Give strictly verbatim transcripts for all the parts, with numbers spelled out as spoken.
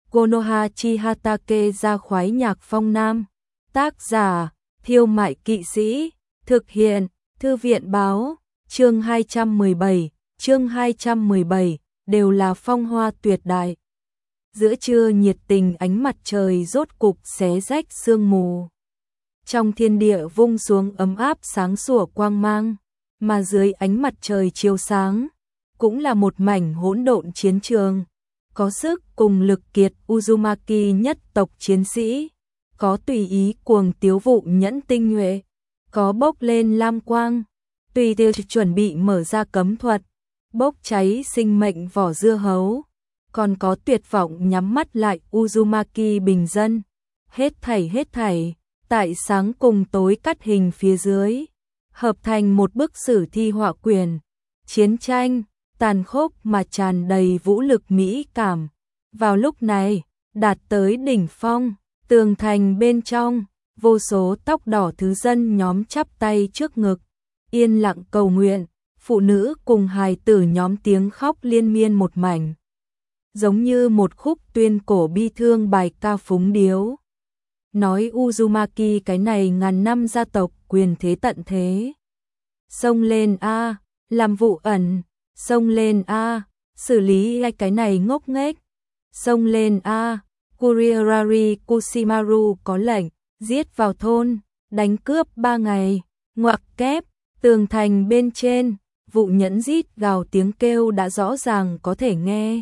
Konoha Chihatake ra khoái nhạc phong nam. Tác giả, Thiêu Mại Kỵ Sĩ. Thực hiện, Thư viện báo. Chương hai trăm mười bảy, chương hai trăm mười bảy, đều là phong hoa tuyệt đại. Giữa trưa nhiệt tình ánh mặt trời rốt cục xé rách sương mù. Trong thiên địa vung xuống ấm áp sáng sủa quang mang, mà dưới ánh mặt trời chiếu sáng, cũng là một mảnh hỗn độn chiến trường. Có sức cùng lực kiệt Uzumaki nhất tộc chiến sĩ, có tùy ý cuồng tiếu vụ nhẫn tinh nhuệ, có bốc lên lam quang, tùy tiêu chuẩn bị mở ra cấm thuật, bốc cháy sinh mệnh vỏ dưa hấu, còn có tuyệt vọng nhắm mắt lại Uzumaki bình dân. Hết thảy hết thảy, tại sáng cùng tối cắt hình phía dưới, hợp thành một bức sử thi họa quyển. Chiến tranh, tàn khốc mà tràn đầy vũ lực mỹ cảm. Vào lúc này, đạt tới đỉnh phong, tường thành bên trong, vô số tóc đỏ thứ dân nhóm chắp tay trước ngực, yên lặng cầu nguyện, phụ nữ cùng hài tử nhóm tiếng khóc liên miên một mảnh. Giống như một khúc tuyên cổ bi thương bài ca phúng điếu. Nói Uzumaki cái này ngàn năm gia tộc quyền thế tận thế. Xông lên a, làm vụ ẩn, xông lên a, xử lý cái này ngốc nghếch. Xông lên a, Kuriarari Kushimaru có lệnh, giết vào thôn, đánh cướp ba ngày, ngoặc kép, tường thành bên trên, vụ nhẫn rít gào tiếng kêu đã rõ ràng có thể nghe.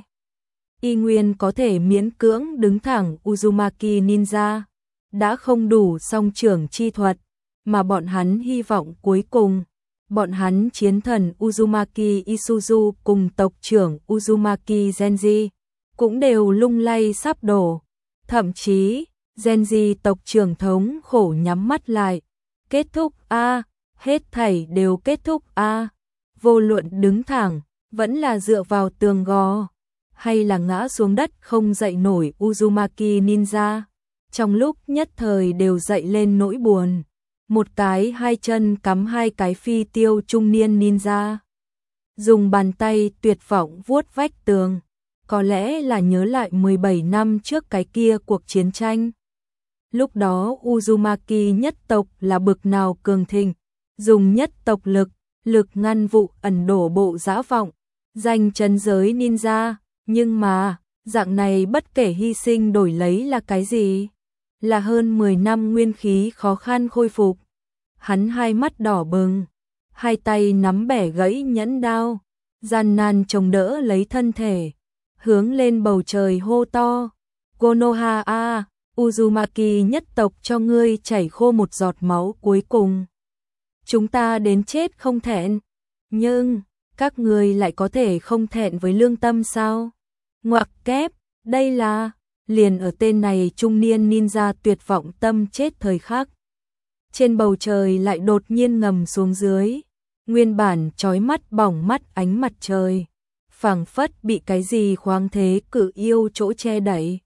Y nguyên có thể miễn cưỡng đứng thẳng Uzumaki ninja, đã không đủ song trưởng chi thuật, mà bọn hắn hy vọng cuối cùng, bọn hắn chiến thần Uzumaki Isuzu cùng tộc trưởng Uzumaki Genji, cũng đều lung lay sắp đổ. Thậm chí, Genji tộc trưởng thống khổ nhắm mắt lại. Kết thúc a, hết thảy đều kết thúc a. Vô luận đứng thẳng, vẫn là dựa vào tường gò, hay là ngã xuống đất không dậy nổi Uzumaki ninja. Trong lúc nhất thời đều dậy lên nỗi buồn. Một cái hai chân cắm hai cái phi tiêu trung niên ninja. Dùng bàn tay tuyệt vọng vuốt vách tường. Có lẽ là nhớ lại mười bảy năm trước cái kia cuộc chiến tranh. Lúc đó Uzumaki nhất tộc là bực nào cường thịnh, dùng nhất tộc lực, lực ngăn vụ ẩn đổ bộ dã vọng, giành trấn giới ninja, nhưng mà, dạng này bất kể hy sinh đổi lấy là cái gì? Là hơn mười năm nguyên khí khó khăn khôi phục. Hắn hai mắt đỏ bừng, hai tay nắm bẻ gãy nhẫn đao, gian nan chống đỡ lấy thân thể, hướng lên bầu trời hô to, Konoha a, Uzumaki nhất tộc cho ngươi chảy khô một giọt máu cuối cùng. Chúng ta đến chết không thẹn, nhưng các ngươi lại có thể không thẹn với lương tâm sao? Ngoặc kép, đây là, liền ở tên này trung niên ninja tuyệt vọng tâm chết thời khắc. Trên bầu trời lại đột nhiên ngầm xuống dưới, nguyên bản chói mắt bỏng mắt ánh mặt trời, phảng phất bị cái gì khoáng thế cự yêu chỗ che đẩy.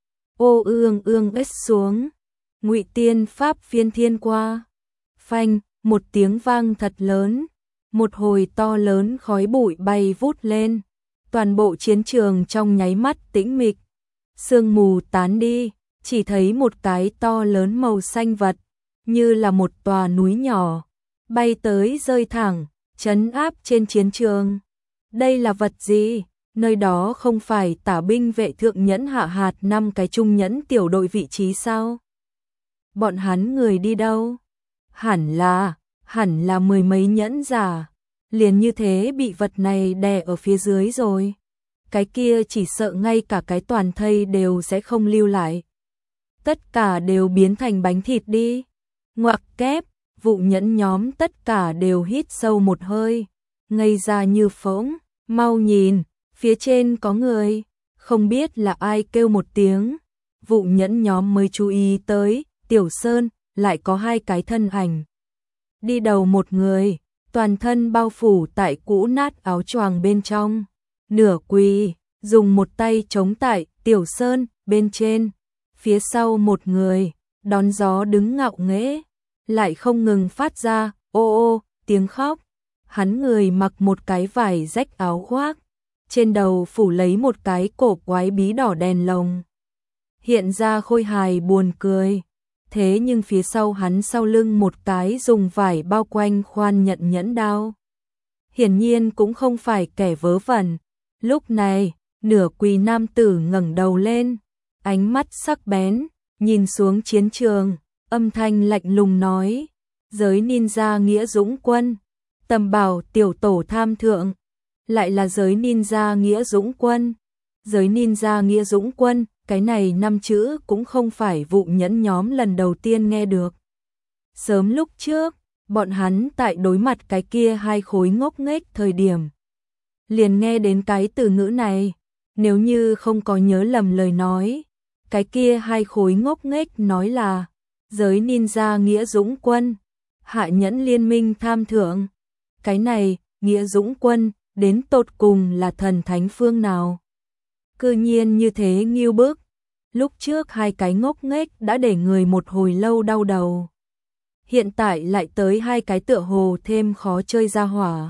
Ô ương ương ếch xuống, Ngụy Tiên pháp phiên thiên qua. Phanh, một tiếng vang thật lớn, một hồi to lớn khói bụi bay vút lên, toàn bộ chiến trường trong nháy mắt tĩnh mịch. Sương mù tán đi, chỉ thấy một cái to lớn màu xanh vật, như là một tòa núi nhỏ, bay tới rơi thẳng, trấn áp trên chiến trường. Đây là vật gì? Nơi đó không phải tả binh vệ thượng nhẫn hạ hạt năm cái trung nhẫn tiểu đội vị trí sao? Bọn hắn người đi đâu? Hẳn là, hẳn là mười mấy nhẫn giả, liền như thế bị vật này đè ở phía dưới rồi. Cái kia chỉ sợ ngay cả cái toàn thây đều sẽ không lưu lại. Tất cả đều biến thành bánh thịt đi. Ngoặc kép, vụ nhẫn nhóm tất cả đều hít sâu một hơi, ngây ra như phỗng, mau nhìn, phía trên có người, không biết là ai kêu một tiếng. Vụ nhẫn nhóm mới chú ý tới, Tiểu Sơn, lại có hai cái thân ảnh. Đi đầu một người, toàn thân bao phủ tại cũ nát áo choàng bên trong. Nửa quỳ, dùng một tay chống tại Tiểu Sơn bên trên, phía sau một người, đón gió đứng ngạo nghễ, lại không ngừng phát ra ô ô tiếng khóc. Hắn người mặc một cái vải rách áo khoác, trên đầu phủ lấy một cái cổ quái bí đỏ đèn lồng. hiện ra khôi hài buồn cười. Thế nhưng phía sau hắn sau lưng một cái dùng vải bao quanh khoan nhận nhẫn đao. Hiển nhiên cũng không phải kẻ vớ vẩn. Lúc này, nửa quỳ nam tử ngẩng đầu lên, ánh mắt sắc bén, nhìn xuống chiến trường, âm thanh lạnh lùng nói, giới ninja nghĩa dũng quân, Tầm Bảo tiểu tổ tham thượng, lại là giới ninja nghĩa dũng quân. Giới ninja nghĩa dũng quân, cái này năm chữ cũng không phải vụ nhẫn nhóm lần đầu tiên nghe được. Sớm lúc trước, bọn hắn tại đối mặt cái kia hai khối ngốc nghếch thời điểm. Liền nghe đến cái từ ngữ này, nếu như không có nhớ lầm lời nói, cái kia hai khối ngốc nghếch nói là giới ninja nghĩa dũng quân, hạ nhẫn liên minh tham thượng. Cái này, nghĩa dũng quân, đến tột cùng là thần thánh phương nào? Cư nhiên như thế nghiêu bức. Lúc trước hai cái ngốc nghếch đã để người một hồi lâu đau đầu. Hiện tại lại tới hai cái tựa hồ thêm khó chơi ra hỏa.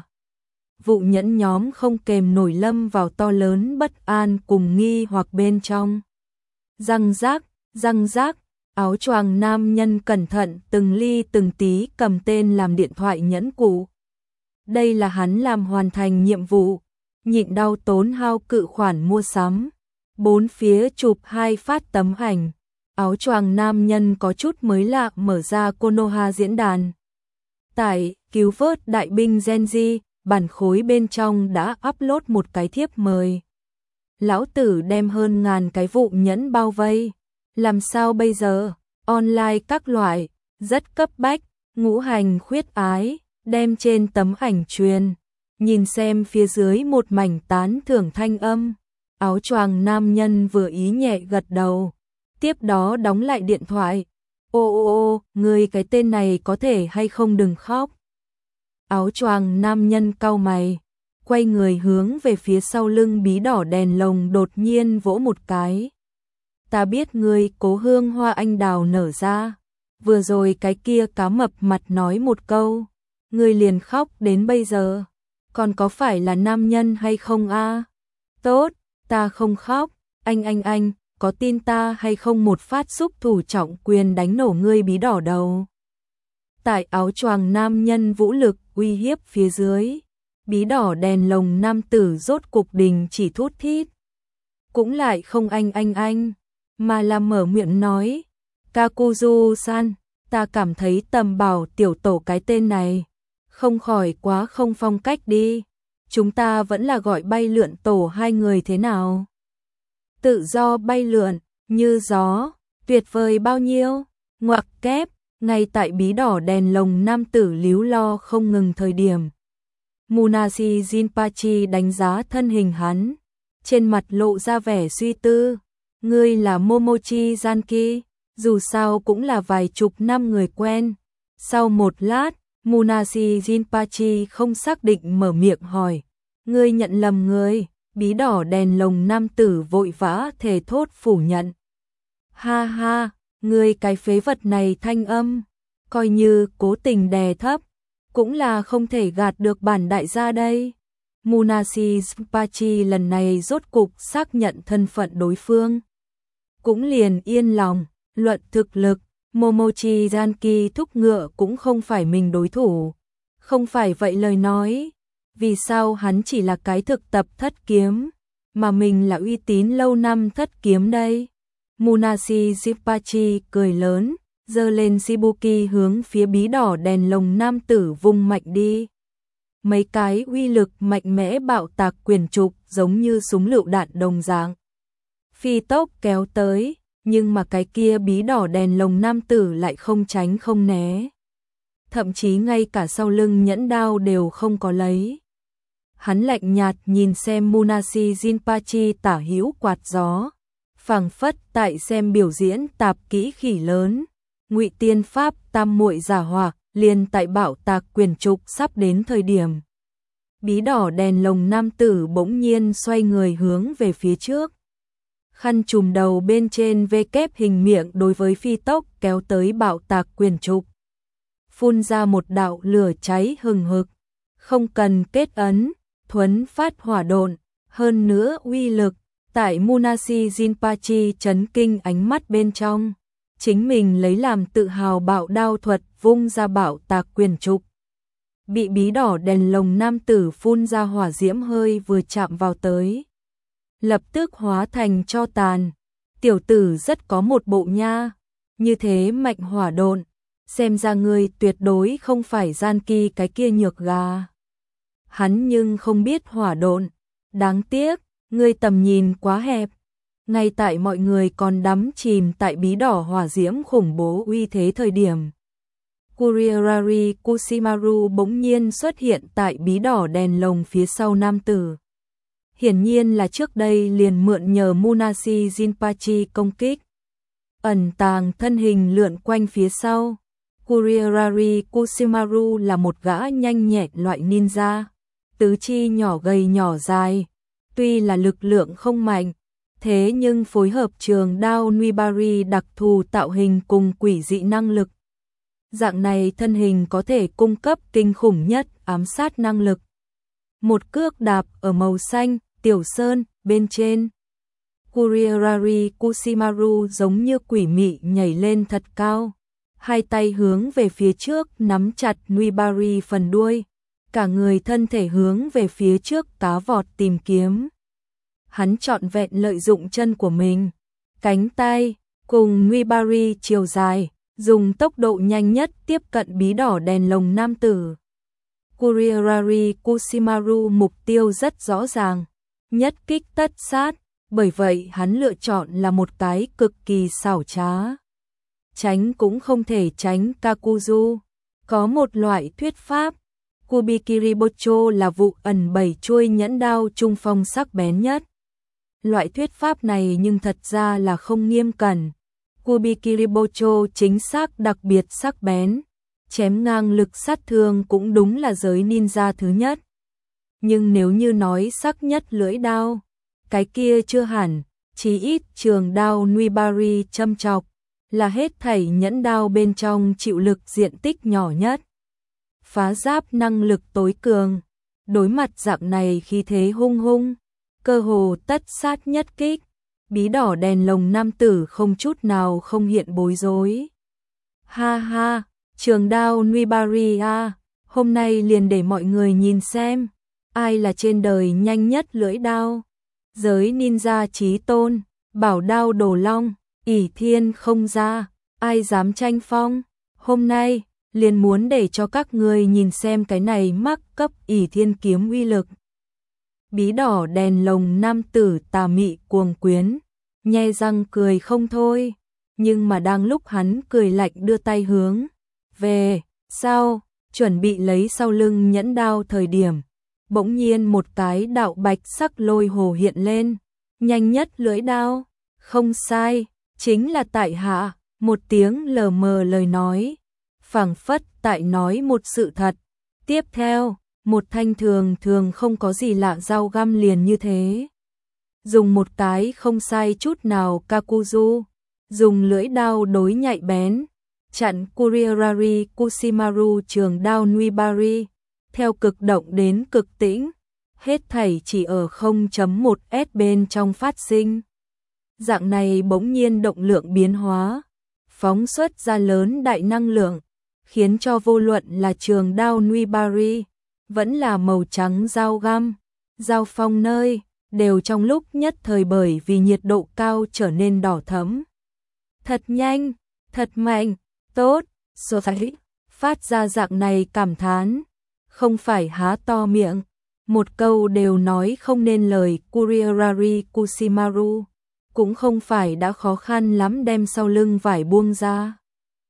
Vụ nhẫn nhóm không kềm nổi lâm vào to lớn bất an cùng nghi hoặc bên trong. Răng rác, răng rác, áo choàng nam nhân cẩn thận từng ly từng tí cầm tên làm điện thoại nhẫn cụ. Đây là hắn làm hoàn thành nhiệm vụ, nhịn đau tốn hao cự khoản mua sắm. Bốn phía chụp hai phát tấm ảnh, áo choàng nam nhân có chút mới lạ mở ra Konoha diễn đàn. Tại cứu vớt đại binh Genji, bản khối bên trong đã upload một cái thiếp mời. Lão tử đem hơn ngàn cái vụ nhẫn bao vây. Làm sao bây giờ? Online các loại, rất cấp bách, ngũ hành khuyết ái, đem trên tấm ảnh truyền. Nhìn xem phía dưới một mảnh tán thưởng thanh âm. Áo choàng nam nhân vừa ý nhẹ gật đầu. Tiếp đó đóng lại điện thoại. Ô ô ô, người cái tên này có thể hay không đừng khóc. Áo choàng nam nhân cau mày, quay người hướng về phía sau lưng bí đỏ đèn lồng đột nhiên vỗ một cái. Ta biết ngươi cố hương hoa anh đào nở ra. Vừa rồi cái kia cá mập mặt nói một câu. Ngươi liền khóc đến bây giờ. Còn có phải là nam nhân hay không a? Tốt, ta không khóc. Anh anh anh, có tin ta hay không một phát xúc thủ trọng quyền đánh nổ ngươi bí đỏ đầu. Tại áo choàng nam nhân vũ lực uy hiếp phía dưới, bí đỏ đèn lồng nam tử rốt cục đình chỉ thút thít. Cũng lại không anh anh anh, mà là mở miệng nói, Kakuzu-san, ta cảm thấy Tầm Bảo tiểu tổ cái tên này, không khỏi quá không phong cách đi. Chúng ta vẫn là gọi bay lượn tổ hai người thế nào? Tự do bay lượn, như gió, tuyệt vời bao nhiêu, ngoặc kép. Ngay tại bí đỏ đèn lồng nam tử líu lo không ngừng thời điểm. Munashi Jinpachi đánh giá thân hình hắn, trên mặt lộ ra vẻ suy tư. Ngươi là Momochi Zanki, dù sao cũng là vài chục năm người quen. Sau một lát, Munashi Jinpachi không xác định mở miệng hỏi. Ngươi nhận lầm người, bí đỏ đèn lồng nam tử vội vã thề thốt phủ nhận. Ha ha, ngươi cái phế vật này thanh âm, coi như cố tình đè thấp, cũng là không thể gạt được bản đại gia đây. Munashi Jinpachi lần này rốt cục xác nhận thân phận đối phương. Cũng liền yên lòng, luận thực lực, Momochi Zanki thúc ngựa cũng không phải mình đối thủ. Không phải vậy lời nói, vì sao hắn chỉ là cái thực tập thất kiếm, mà mình là uy tín lâu năm thất kiếm đây? Munashi Jinpachi cười lớn, giơ lên Shibuki hướng phía bí đỏ đèn lồng nam tử vung mạnh đi. Mấy cái uy lực mạnh mẽ bạo tạc quyền trục giống như súng lựu đạn đồng dạng. Phi tốc kéo tới, nhưng mà cái kia bí đỏ đèn lồng nam tử lại không tránh không né. Thậm chí ngay cả sau lưng nhẫn đao đều không có lấy. Hắn lạnh nhạt nhìn xem Munashi Jinpachi tả hữu quạt gió. Phảng phất tại xem biểu diễn tạp kỹ khỉ lớn, ngụy tiên pháp tam muội giả hỏa, liền tại bạo tạc quyền trục sắp đến thời điểm. Bí đỏ đèn lồng nam tử bỗng nhiên xoay người hướng về phía trước. Khăn trùm đầu bên trên vê kép hình miệng đối với phi tốc kéo tới bạo tạc quyền trục. Phun ra một đạo lửa cháy hừng hực, không cần kết ấn, thuấn phát hỏa độn, hơn nữa uy lực. Tại Munashi Jinpachi chấn kinh ánh mắt bên trong, chính mình lấy làm tự hào bạo đao thuật vung ra bạo tạc quyền trục. Bị bí đỏ đèn lồng nam tử phun ra hỏa diễm hơi vừa chạm vào tới, lập tức hóa thành tro tàn. Tiểu tử rất có một bộ nha, như thế mạnh hỏa độn, xem ra ngươi tuyệt đối không phải gian kỳ cái kia nhược gà. Hắn nhưng không biết hỏa độn, đáng tiếc, ngươi tầm nhìn quá hẹp. Ngay tại mọi người còn đắm chìm tại bí đỏ hỏa diễm khủng bố uy thế thời điểm, Kuriarari Kushimaru bỗng nhiên xuất hiện tại bí đỏ đèn lồng phía sau nam tử. Hiển nhiên là trước đây liền mượn nhờ Munashi Jinpachi công kích. Ẩn tàng thân hình lượn quanh phía sau. Kuriarari Kushimaru là một gã nhanh nhẹn loại ninja, tứ chi nhỏ gầy nhỏ dài, tuy là lực lượng không mạnh, thế nhưng phối hợp trường đao Nuibari đặc thù tạo hình cùng quỷ dị năng lực. Dạng này thân hình có thể cung cấp kinh khủng nhất ám sát năng lực. Một cước đạp ở màu xanh, tiểu sơn, bên trên. Kuriarari Kushimaru giống như quỷ mị nhảy lên thật cao. Hai tay hướng về phía trước nắm chặt Nuibari phần đuôi. Cả người thân thể hướng về phía trước cá vọt tìm kiếm. Hắn trọn vẹn lợi dụng chân của mình, cánh tay, cùng Nuibari chiều dài, dùng tốc độ nhanh nhất tiếp cận bí đỏ đèn lồng nam tử. Kuriarari Kushimaru mục tiêu rất rõ ràng, nhất kích tất sát, bởi vậy hắn lựa chọn là một cái cực kỳ xảo trá. Tránh cũng không thể tránh Kakuzu. Có một loại thuyết pháp, Kubikiribocho là vụ ẩn bảy chuôi nhẫn đao trung phong sắc bén nhất. Loại thuyết pháp này nhưng thật ra là không nghiêm cẩn. Kubikiribocho chính xác đặc biệt sắc bén, chém ngang lực sát thương cũng đúng là giới ninja thứ nhất. Nhưng nếu như nói sắc nhất lưỡi đao, cái kia chưa hẳn, chí ít trường đao Nuibari châm chọc, là hết thảy nhẫn đao bên trong chịu lực diện tích nhỏ nhất. Phá giáp năng lực tối cường, đối mặt dạng này khi thế hung hung, cơ hồ tất sát nhất kích. Bí đỏ đèn lồng nam tử không chút nào không hiện bối rối. Ha ha, trường đao Nuibari a, hôm nay liền để mọi người nhìn xem, ai là trên đời nhanh nhất lưỡi đao. Giới ninja chí tôn, bảo đao đồ long, ỷ thiên không ra, ai dám tranh phong. Hôm nay, liền muốn để cho các người nhìn xem cái này mắc cấp ỷ thiên kiếm uy lực. Bí đỏ đèn lồng nam tử tà mị cuồng quyến, nhe răng cười không thôi, nhưng mà đang lúc hắn cười lạnh đưa tay hướng về sau, chuẩn bị lấy sau lưng nhẫn đao thời điểm, bỗng nhiên một cái đạo bạch sắc lôi hồ hiện lên, nhanh nhất lưỡi đao, không sai, chính là tại hạ. Một tiếng lờ mờ lời nói, phảng phất tại nói một sự thật. Tiếp theo, một thanh thường thường không có gì lạ dao găm liền như thế. Dùng một cái không sai chút nào Kakuzu, dùng lưỡi đao đối nhạy bén, chặn Kuriarari Kushimaru trường đao Nuibari, theo cực động đến cực tĩnh, hết thảy chỉ ở không chấm một s bên trong phát sinh. Dạng này bỗng nhiên động lượng biến hóa, phóng xuất ra lớn đại năng lượng, khiến cho vô luận là trường đao Nuibari, vẫn là màu trắng dao găm, dao phong nơi, đều trong lúc nhất thời bởi vì nhiệt độ cao trở nên đỏ thẫm. Thật nhanh, thật mạnh, tốt, số thấy, phát ra dạng này cảm thán, không phải há to miệng, một câu đều nói không nên lời. Kuriarari Kushimaru cũng không phải đã khó khăn lắm đem sau lưng vải buông ra,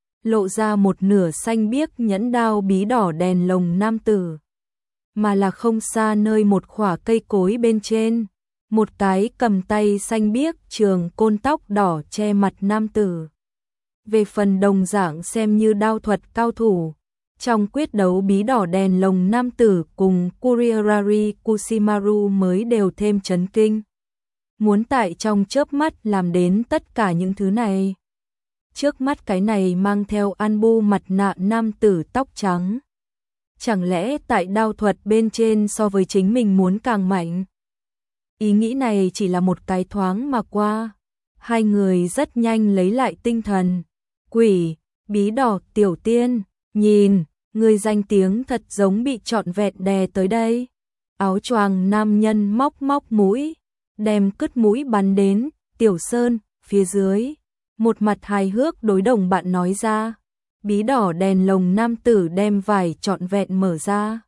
lộ ra một nửa xanh biếc nhẫn đao bí đỏ đèn lồng nam tử, mà là không xa nơi một khỏa cây cối bên trên, một cái cầm tay xanh biếc trường côn tóc đỏ che mặt nam tử. Về phần đồng dạng xem như đao thuật cao thủ, trong quyết đấu bí đỏ đèn lồng nam tử cùng Kuriarari Kushimaru mới đều thêm chấn kinh. Muốn tại trong chớp mắt làm đến tất cả những thứ này. Trước mắt cái này mang theo anbu mặt nạ nam tử tóc trắng. Chẳng lẽ tại đao thuật bên trên so với chính mình muốn càng mạnh? Ý nghĩ này chỉ là một cái thoáng mà qua. Hai người rất nhanh lấy lại tinh thần. Quỷ, bí đỏ tiểu tiên, nhìn, người danh tiếng thật giống bị trọn vẹn đè tới đây. Áo choàng nam nhân móc móc mũi, đem cứt mũi bắn đến, Tiểu Sơn, phía dưới. Một mặt hài hước đối đồng bạn nói ra. Bí đỏ đèn lồng nam tử đem vải trọn vẹn mở ra.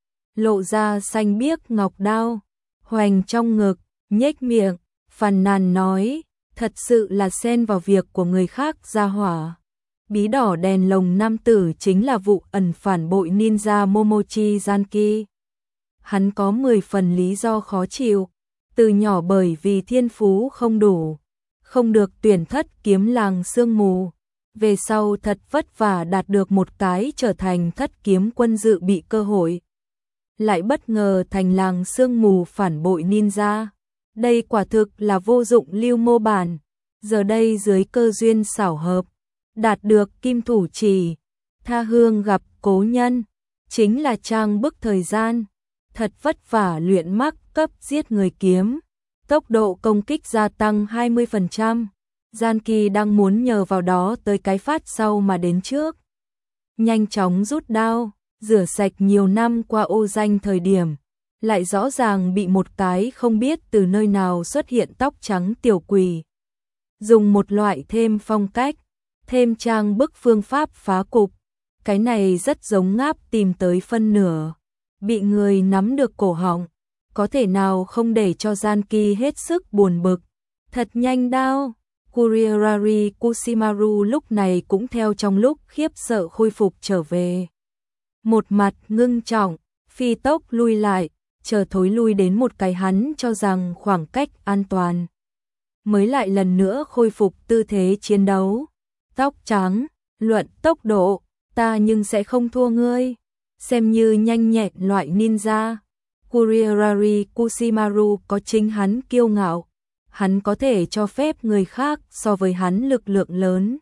Lộ ra xanh biếc ngọc đao, hoành trong ngực, nhếch miệng, phàn nàn nói, thật sự là xen vào việc của người khác ra hỏa. Bí đỏ đèn lồng nam tử chính là vụ ẩn phản bội ninja Momochi Zanki. Hắn có mười phần lý do khó chịu, từ nhỏ bởi vì thiên phú không đủ, không được tuyển thất kiếm làng sương mù. Về sau thật vất vả đạt được một cái trở thành thất kiếm quân dự bị cơ hội. Lại bất ngờ thành làng sương mù phản bội ninja. Đây quả thực là vô dụng lưu mô bản. Giờ đây dưới cơ duyên xảo hợp, đạt được kim thủ chỉ, tha hương gặp cố nhân, chính là trang bức thời gian. Thật vất vả luyện mắc cấp giết người kiếm, tốc độ công kích gia tăng hai mươi phần trăm. Gian Kỳ đang muốn nhờ vào đó tới cái phát sau mà đến trước. Nhanh chóng rút đao, rửa sạch nhiều năm qua ô danh thời điểm, lại rõ ràng bị một cái không biết từ nơi nào xuất hiện tóc trắng tiểu quỷ. Dùng một loại thêm phong cách, thêm trang bức phương pháp phá cục. Cái này rất giống ngáp tìm tới phân nửa, bị người nắm được cổ họng, có thể nào không để cho Gian Kỳ hết sức buồn bực. Thật nhanh đao. Kuriarari Kushimaru lúc này cũng theo trong lúc khiếp sợ khôi phục trở về. Một mặt ngưng trọng, phi tốc lui lại, chờ thối lui đến một cái hắn cho rằng khoảng cách an toàn. Mới lại lần nữa khôi phục tư thế chiến đấu. Tóc trắng, luận tốc độ, ta nhưng sẽ không thua ngươi. Xem như nhanh nhẹn loại ninja. Kuriarari Kushimaru có chính hắn kiêu ngạo. Hắn có thể cho phép người khác so với hắn lực lượng lớn,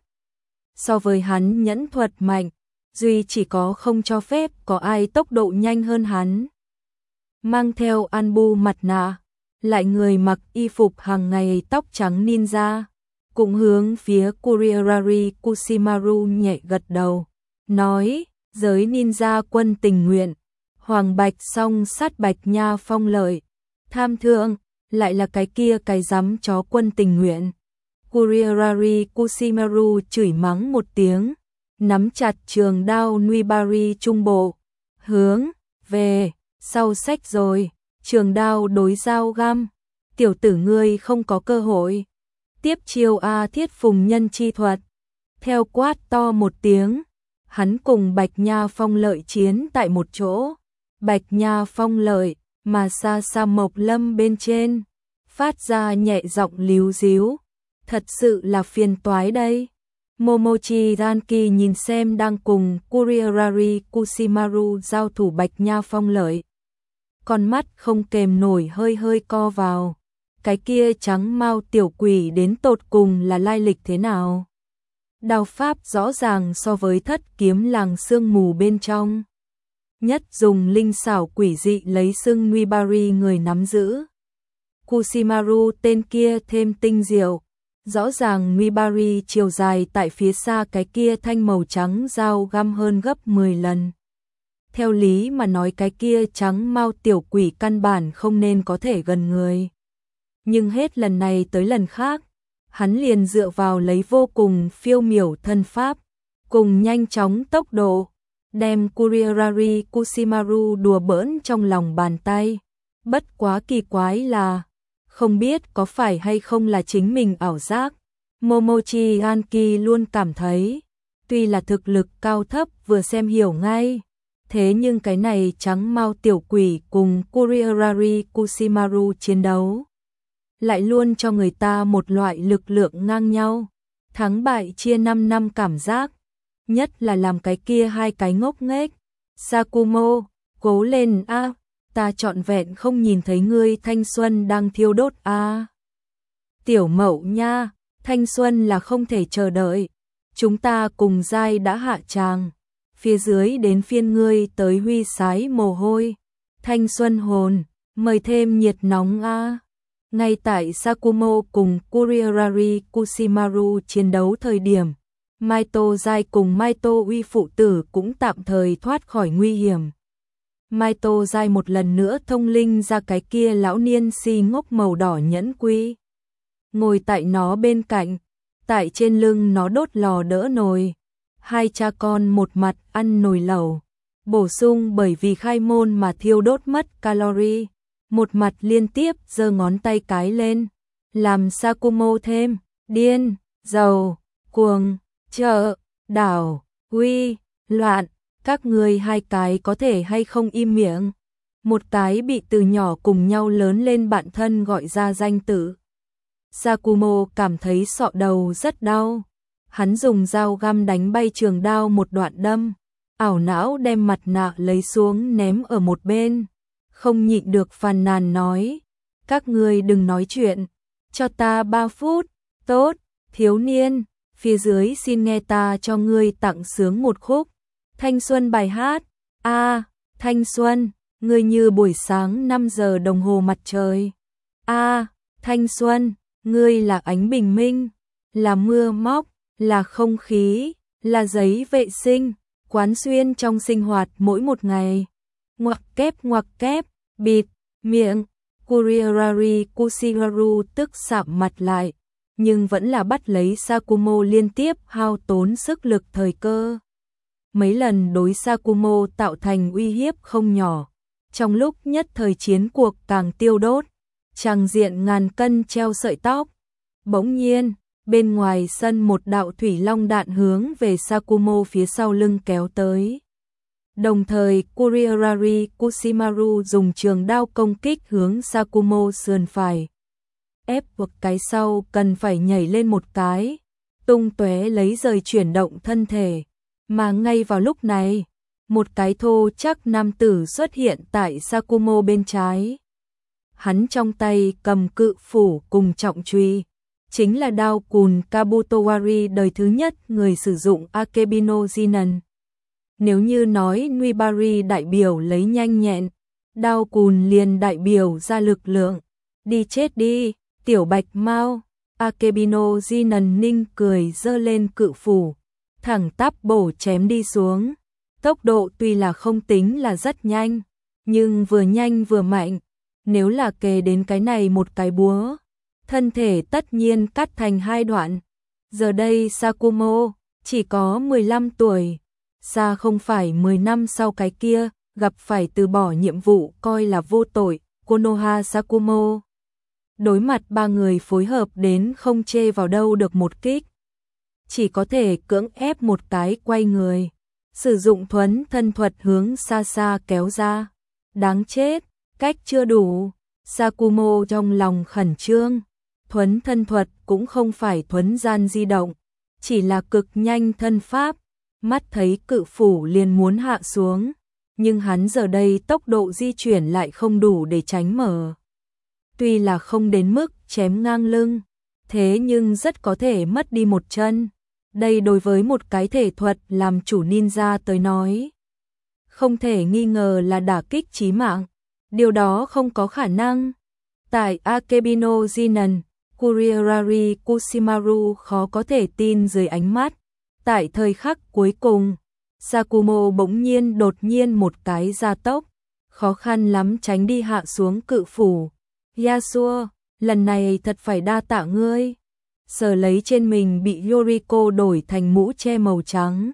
so với hắn nhẫn thuật mạnh, duy chỉ có không cho phép có ai tốc độ nhanh hơn hắn. Mang theo anbu mặt nạ, lại người mặc y phục hàng ngày tóc trắng ninja, cũng hướng phía Kuriarari Kushimaru nhẹ gật đầu, nói, giới ninja quân tình nguyện, Hoàng Bạch song sát Bạch Nha Phong Lợi, tham thượng, lại là cái kia cái dám chó quân tình nguyện. Kuriarari Kushimaru chửi mắng một tiếng, nắm chặt trường đao Nuibari trung bộ, hướng về sau sách rồi, trường đao đối dao găm, tiểu tử ngươi không có cơ hội. Tiếp chiêu A Thiết Phùng Nhân chi thuật. Theo quát to một tiếng, hắn cùng Bạch Nha Phong Lợi chiến tại một chỗ. Bạch Nha Phong Lợi mà xa xa Mộc Lâm bên trên, phát ra nhẹ giọng líu díu, thật sự là phiền toái đây. Momochi Ranki nhìn xem đang cùng Kuriarari Kushimaru giao thủ Bạch Nha Phong Lợi, con mắt không kềm nổi hơi hơi co vào. Cái kia trắng mao tiểu quỷ đến tột cùng là lai lịch thế nào? Đao pháp rõ ràng so với thất kiếm làng sương mù bên trong. Nhất dùng linh xảo quỷ dị lấy xưng Nuibari người nắm giữ. Kushimaru tên kia thêm tinh diệu, rõ ràng Nuibari chiều dài tại phía xa cái kia thanh màu trắng dao găm hơn gấp mười lần. Theo lý mà nói cái kia trắng mao tiểu quỷ căn bản không nên có thể gần người. Nhưng hết lần này tới lần khác, hắn liền dựa vào lấy vô cùng phiêu miểu thân pháp, cùng nhanh chóng tốc độ, đem Kuriarari Kushimaru đùa bỡn trong lòng bàn tay. Bất quá kỳ quái là, không biết có phải hay không là chính mình ảo giác, Momochi Anki luôn cảm thấy, tuy là thực lực cao thấp vừa xem hiểu ngay, thế nhưng cái này trắng mao tiểu quỷ cùng Kuriarari Kushimaru chiến đấu, lại luôn cho người ta một loại lực lượng ngang nhau, thắng bại chia năm năm cảm giác, nhất là làm cái kia hai cái ngốc nghếch. Sakumo, cố lên a, ta trọn vẹn không nhìn thấy ngươi thanh xuân đang thiêu đốt a. Tiểu Mậu nha, thanh xuân là không thể chờ đợi, chúng ta cùng giai đã hạ tràng, phía dưới đến phiên ngươi tới huy sái mồ hôi, thanh xuân hồn, mời thêm nhiệt nóng a. Ngay tại Sakumo cùng Kuriarari Kushimaru chiến đấu thời điểm, Maito Jai cùng Maito Uy phụ tử cũng tạm thời thoát khỏi nguy hiểm. Maito Jai một lần nữa thông linh ra cái kia lão niên si ngốc màu đỏ nhẫn quy. Ngồi tại nó bên cạnh, tại trên lưng nó đốt lò đỡ nồi. Hai cha con một mặt ăn nồi lẩu, bổ sung bởi vì khai môn mà thiêu đốt mất calorie. Một mặt liên tiếp giơ ngón tay cái lên, làm Sakumo thêm, điên, giàu, cuồng, trợ, đảo, uy, loạn, các người hai cái có thể hay không im miệng. Một cái bị từ nhỏ cùng nhau lớn lên bạn thân gọi ra danh tự. Sakumo cảm thấy sọ đầu rất đau. Hắn dùng dao găm đánh bay trường đao một đoạn đâm, ảo não đem mặt nạ lấy xuống ném ở một bên. Không nhịn được phàn nàn nói, các ngươi đừng nói chuyện, cho ta ba phút, tốt, thiếu niên, phía dưới xin nghe ta cho ngươi tặng sướng một khúc, thanh xuân bài hát, a à, thanh xuân, ngươi như buổi sáng năm giờ đồng hồ mặt trời, a à, thanh xuân, ngươi là ánh bình minh, là mưa móc, là không khí, là giấy vệ sinh, quán xuyên trong sinh hoạt mỗi một ngày. Ngoặc kép ngoặc kép, bịt, miệng, Kuriarari Kushimaru tức sạm mặt lại, nhưng vẫn là bắt lấy Sakumo liên tiếp hao tốn sức lực thời cơ. Mấy lần đối Sakumo tạo thành uy hiếp không nhỏ, trong lúc nhất thời chiến cuộc càng tiêu đốt, tràng diện ngàn cân treo sợi tóc. Bỗng nhiên, bên ngoài sân một đạo thủy long đạn hướng về Sakumo phía sau lưng kéo tới. Đồng thời, Kuriarari Kushimaru dùng trường đao công kích hướng Sakumo sườn phải. Ép buộc cái sau cần phải nhảy lên một cái, tung tóe lấy rời chuyển động thân thể. Mà ngay vào lúc này, một cái thô chắc nam tử xuất hiện tại Sakumo bên trái. Hắn trong tay cầm cự phủ cùng trọng truy, chính là đao cùn Kabutowari đời thứ nhất người sử dụng Akebino Jinan. Nếu như nói Nuibari đại biểu lấy nhanh nhẹn, đao cùn liền đại biểu ra lực lượng. Đi chết đi, tiểu bạch mau. Akebino Jinan ninh cười giơ lên cự phủ, thẳng tắp bổ chém đi xuống. Tốc độ tuy là không tính là rất nhanh, nhưng vừa nhanh vừa mạnh. Nếu là kề đến cái này một cái búa, thân thể tất nhiên cắt thành hai đoạn. Giờ đây Sakumo chỉ có mười lăm tuổi, xa không phải mười năm sau cái kia, gặp phải từ bỏ nhiệm vụ coi là vô tội, Konoha Sakumo. Đối mặt ba người phối hợp đến không chê vào đâu được một kích. Chỉ có thể cưỡng ép một cái quay người, sử dụng thuấn thân thuật hướng xa xa kéo ra. Đáng chết, cách chưa đủ, Sakumo trong lòng khẩn trương. Thuấn thân thuật cũng không phải thuấn gian di động, chỉ là cực nhanh thân pháp. Mắt thấy cự phủ liền muốn hạ xuống, nhưng hắn giờ đây tốc độ di chuyển lại không đủ để tránh mở. Tuy là không đến mức chém ngang lưng, thế nhưng rất có thể mất đi một chân. Đây đối với một cái thể thuật làm chủ ninja tới nói, không thể nghi ngờ là đả kích chí mạng. Điều đó không có khả năng. Tại Akebino Jinan, Kuriarari Kushimaru khó có thể tin dưới ánh mắt. Tại thời khắc cuối cùng, Sakumo bỗng nhiên đột nhiên một cái gia tốc, khó khăn lắm tránh đi hạ xuống cự phủ. Yasuo, lần này thật phải đa tạ ngươi. Sờ lấy trên mình bị Yoriko đổi thành mũ che màu trắng.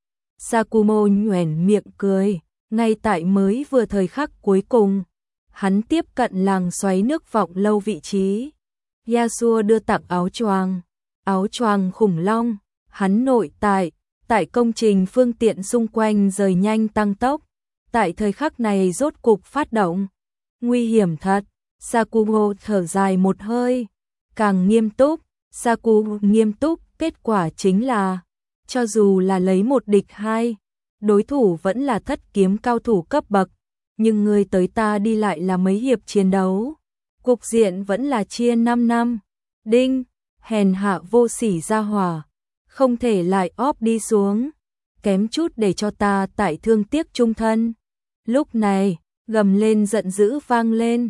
Sakumo nhoẻn miệng cười, ngay tại mới vừa thời khắc cuối cùng, hắn tiếp cận làng xoáy nước vọng lâu vị trí. Yasuo đưa tặng áo choàng, áo choàng khủng long. Hắn nội tại, tại công trình phương tiện xung quanh rời nhanh tăng tốc, tại thời khắc này rốt cục phát động. Nguy hiểm thật, Sakumo thở dài một hơi, càng nghiêm túc, Sakumo nghiêm túc, kết quả chính là, cho dù là lấy một địch hai, đối thủ vẫn là thất kiếm cao thủ cấp bậc, nhưng người tới ta đi lại là mấy hiệp chiến đấu. Cục diện vẫn là chia năm năm, đinh, hèn hạ vô sỉ ra hỏa. Không thể lại óp đi xuống, kém chút để cho ta tại thương tiếc chung thân. Lúc này, gầm lên giận dữ vang lên,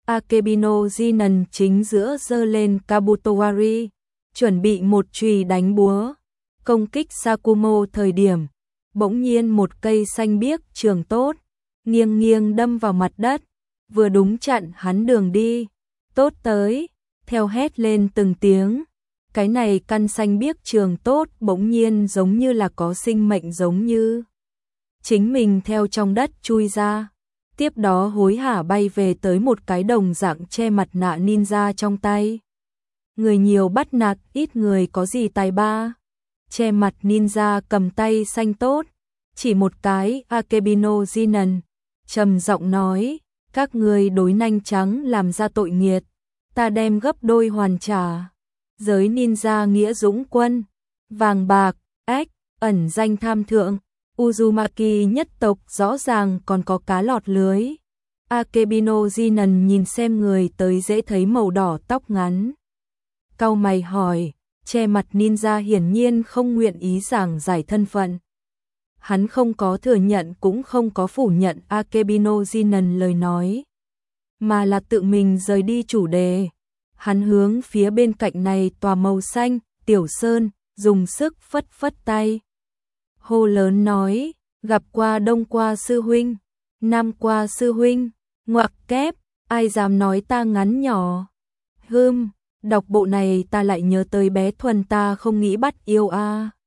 Akebino Jinan chính giữa giơ lên Kabutowari, chuẩn bị một chùy đánh búa, công kích Sakumo thời điểm, bỗng nhiên một cây xanh biếc trường tốt, nghiêng nghiêng đâm vào mặt đất, vừa đúng chặn hắn đường đi. Tốt tới, theo hét lên từng tiếng, cái này căn xanh biếc trường tốt bỗng nhiên giống như là có sinh mệnh giống như chính mình theo trong đất chui ra. Tiếp đó hối hả bay về tới một cái đồng dạng che mặt nạ ninja trong tay. Người nhiều bắt nạt, ít người có gì tài ba. Che mặt ninja cầm tay xanh tốt, chỉ một cái. Akebino Jinan trầm giọng nói, các người đối nanh trắng làm ra tội nghiệt, ta đem gấp đôi hoàn trả. Giới ninja nghĩa dũng quân, vàng bạc, ếch, ẩn danh tham thượng, Uzumaki nhất tộc rõ ràng còn có cá lọt lưới. Akebino Jinan nhìn xem người tới dễ thấy màu đỏ tóc ngắn, cau mày hỏi, che mặt ninja hiển nhiên không nguyện ý giảng giải thân phận. Hắn không có thừa nhận cũng không có phủ nhận Akebino Jinan lời nói, mà là tự mình rời đi chủ đề. Hắn hướng phía bên cạnh này tòa màu xanh, Tiểu Sơn, dùng sức phất phất tay. Hô lớn nói, gặp qua đông qua sư huynh, nam qua sư huynh, ngoặc kép, ai dám nói ta ngắn nhỏ. Hưm, đọc bộ này ta lại nhớ tới bé Thuần ta không nghĩ bắt yêu a. À.